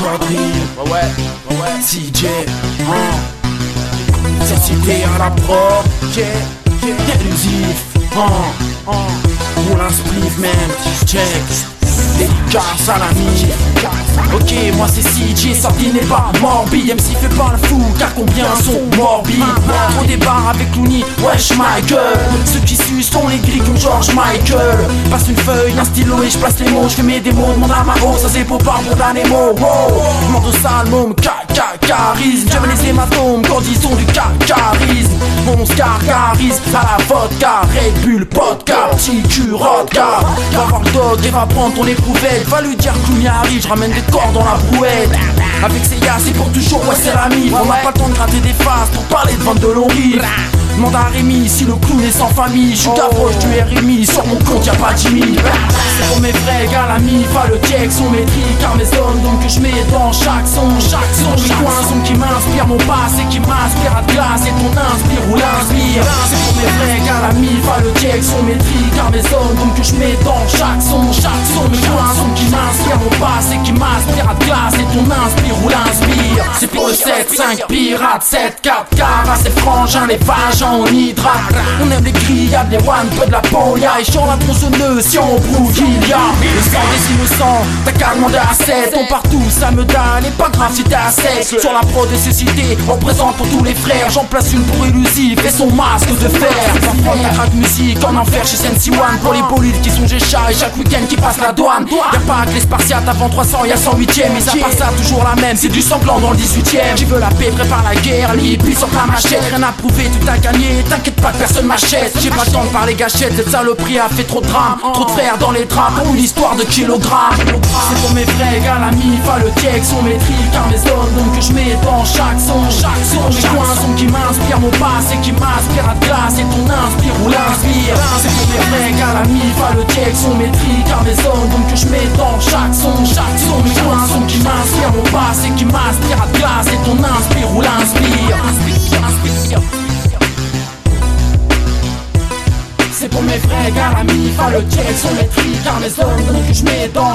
Ouais, CJ, cette cité à la prod, élusif, on l'insprive même, check. Dédicace à l'ami. Ok, moi c'est CJ, sorti n'est pas morbide. MC fait pas le fou, car combien sont morbides. Trop débarre avec Looney, wesh Michael. Ceux qui sucent sont les gris comme George Michael. Passe une feuille, un stylo et je place les mots. Je fais mes démos, demande à Maro, ça c'est pour pas pour d'un émo. Demande au salmum, charisme. J'aime les hématomes quand ils ont du charisme. Mon scar charisme, à la vodka. Red Bull, vodka, petit cul, rodka. Va voir le dog et va prendre ton éprouvette. Va lui dire que Looney arrive, je ramène des corps dans la brouette. Avec ses gars c'est pour toujours, ouais c'est l'ami. On n'a pas le temps de gratter des faces pour parler de vente de longs rives. Demande à Rémi si le clown est sans famille. Je suis Gavroche du RMI, sur mon compte y'a pas Jimmy. C'est pour mes vrais gars l'ami, pas le check, son métrique. Car mes zones donc que je mets dans chaque son. Mes coins sont qui m'inspirent, mon passé qui m'inspire à de glace. Et ton inspire ou l'inspire. C'est pour mes vrais gars l'ami, pas le check, son métrique. Car mes zones donc que je mets dans chaque son. Mes coins sont qui m'inspirent, mon passé qui m'inspire à de glace. Et ton inspire ou l'inspire. C'est pour le 7-5 pirate, 7-4 caras, c'est frangin, les vagins. On hydrate, on aime les grillades, les one, peu de la polia. Et chante la tronçonneuse si on brouille il y a le sang des innocents, t'as qu'à demander à 7. On partout, ça me dalle, et pas grave si t'es à 7. Sur la pro de cécité, on présente pour tous les frères. J'en place une pour élusif et son masque de fer. Va prendre la craque musique en enfer chez Sensi One. Pour les bolides qui sont Gécha et chaque week-end qui passe la douane. Y'a pas que les Spartiates avant 300, y'a 108ème. Mais ça part ça toujours la même, c'est du sanglant dans le 18ème. Qui veut la paix, prépare la guerre, lit, puis sur ta machette. Rien à prouver, tout a gagné. T'inquiète pas que personne m'achète. J'ai pas le temps de parler gâchette. Cette saloperie a fait trop de drame. Trop de frères dans les draps pour une histoire de kilogrammes. C'est pour mes vrais gars l'ami, pas le check, son métrique. Car mes zones donc que je mets dans chaque son. Mes coins sont qui m'inspirent, mon passé qui m'inspire à de glace. Et ton inspire ou l'inspire. C'est pour mes vrais gars l'ami, pas le check, son métrique. Car mes zones donc que je mets dans chaque son. Mes coins sont qui m'inspirent, mon passé qui m'inspire à de glace. Et ton inspire ou l'inspire. C'est pour mes vrais gars l'ami, pas le check, son métrique. Car mes zones donc que je mets dans